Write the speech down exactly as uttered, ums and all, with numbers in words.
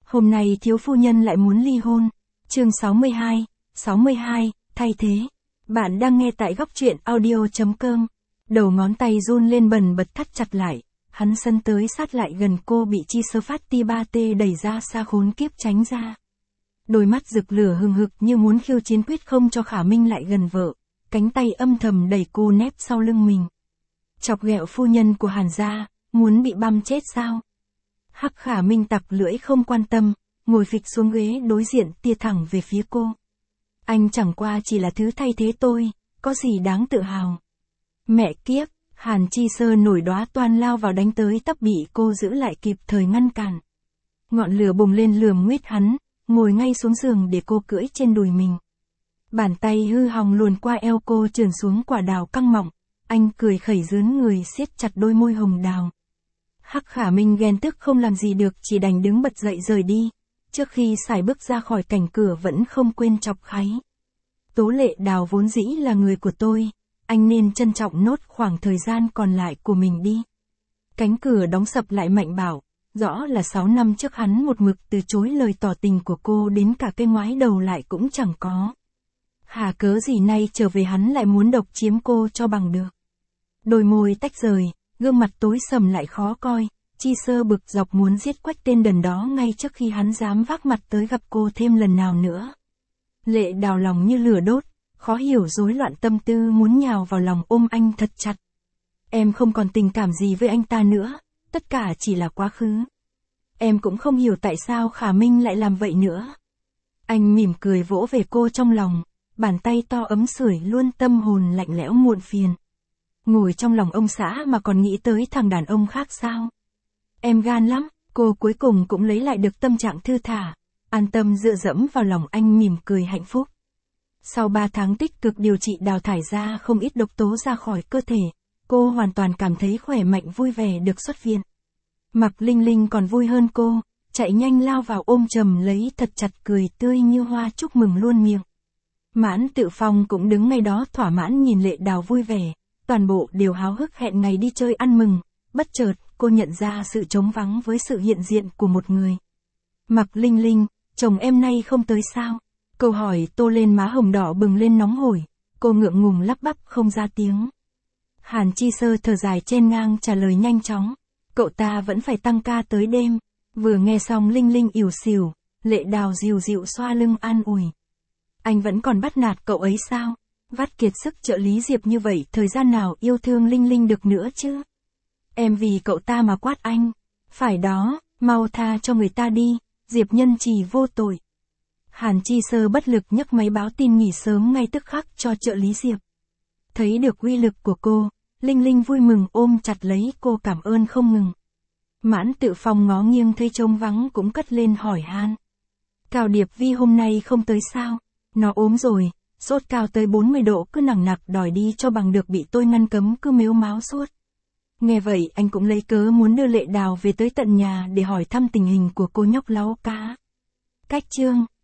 Hôm nay thiếu phu nhân lại muốn ly hôn. Chương sáu mươi hai, sáu mươi hai, thay thế. Bạn đang nghe tại góc truyện audio.com. Đầu ngón tay run lên bần bật thắt chặt lại. Hắn sân tới sát lại gần cô, bị Chi Sơ phát ti ba tê đẩy ra xa khốn kiếp tránh ra. Đôi mắt rực lửa hừng hực như muốn khiêu chiến, quyết không cho Khả Minh lại gần vợ. Cánh tay âm thầm đẩy cô nép sau lưng mình. Chọc ghẹo phu nhân của Hàn gia, muốn bị băm chết sao? Hắc Khả Minh tặc lưỡi không quan tâm, ngồi phịch xuống ghế đối diện, tia thẳng về phía cô. Anh chẳng qua chỉ là thứ thay thế tôi, có gì đáng tự hào. Mẹ kiếp, Hàn Chi Sơ nổi đóa toan lao vào đánh tới tấp, bị cô giữ lại kịp thời ngăn cản. Ngọn lửa bùng lên lườm nguyết hắn, ngồi ngay xuống giường để cô cưỡi trên đùi mình. Bàn tay hư hòng luồn qua eo cô trườn xuống quả đào căng mọng, anh cười khẩy rướn người siết chặt đôi môi hồng đào. Hắc Khả Minh ghen tức không làm gì được, chỉ đành đứng bật dậy rời đi. Trước khi xài bước ra khỏi cảnh cửa vẫn không quên chọc kháy. Tố Lệ Đào vốn dĩ là người của tôi, anh nên trân trọng nốt khoảng thời gian còn lại của mình đi. Cánh cửa đóng sập lại mạnh bảo, rõ là sáu năm trước hắn một mực từ chối lời tỏ tình của cô, đến cả cái ngoái đầu lại cũng chẳng có. Hà cớ gì nay trở về hắn lại muốn độc chiếm cô cho bằng được. Đôi môi tách rời, gương mặt tối sầm lại khó coi. Chi Sơ bực dọc muốn giết quách tên đần đó ngay trước khi hắn dám vác mặt tới gặp cô thêm lần nào nữa. Lệ Đào lòng như lửa đốt, khó hiểu rối loạn tâm tư, muốn nhào vào lòng ôm anh thật chặt. Em không còn tình cảm gì với anh ta nữa, tất cả chỉ là quá khứ. Em cũng không hiểu tại sao Khả Minh lại làm vậy nữa. Anh mỉm cười vỗ về cô trong lòng, bàn tay to ấm sưởi luôn tâm hồn lạnh lẽo muộn phiền. Ngồi trong lòng ông xã mà còn nghĩ tới thằng đàn ông khác sao? Em gan lắm. Cô cuối cùng cũng lấy lại được tâm trạng thư thả, an tâm dựa dẫm vào lòng anh, mỉm cười hạnh phúc. Sau ba tháng tích cực điều trị đào thải ra không ít độc tố ra khỏi cơ thể, cô hoàn toàn cảm thấy khỏe mạnh vui vẻ được xuất viện. Mạc Linh Linh còn vui hơn cô, chạy nhanh lao vào ôm chầm lấy thật chặt, cười tươi như hoa chúc mừng luôn miệng. Mãn Tự Phong cũng đứng ngay đó thỏa mãn nhìn Lệ Đào vui vẻ, toàn bộ đều háo hức hẹn ngày đi chơi ăn mừng. Bất chợt, cô nhận ra sự trống vắng với sự hiện diện của một người. Mạc Linh Linh, chồng em nay không tới sao? Câu hỏi tô lên má hồng đỏ bừng lên nóng hổi, cô ngượng ngùng lắp bắp không ra tiếng. Hàn Chi Sơ thở dài chen ngang trả lời nhanh chóng, cậu ta vẫn phải tăng ca tới đêm. Vừa nghe xong Linh Linh ỉu xìu, Lệ Đào dịu dịu xoa lưng an ủi. Anh vẫn còn bắt nạt cậu ấy sao? Vắt kiệt sức trợ lý Diệp như vậy, thời gian nào yêu thương Linh Linh được nữa chứ? Em vì cậu ta mà quát anh. Phải đó, mau tha cho người ta đi, Diệp Nhân Trì vô tội. Hàn Chi Sơ bất lực nhấc máy báo tin nghỉ sớm ngay tức khắc cho trợ lý Diệp. Thấy được uy lực của cô, Linh Linh vui mừng ôm chặt lấy cô cảm ơn không ngừng. Mãn Tự Phong ngó nghiêng thấy trông vắng cũng cất lên hỏi han. Cao Điệp Vi hôm nay không tới sao? Nó ốm rồi, sốt cao tới bốn mươi độ, cứ nằng nặc đòi đi cho bằng được, bị tôi ngăn cấm cứ mếu máo suốt. Nghe vậy anh cũng lấy cớ muốn đưa Lệ Đào về tới tận nhà để hỏi thăm tình hình của cô nhóc láu cá. Cách chương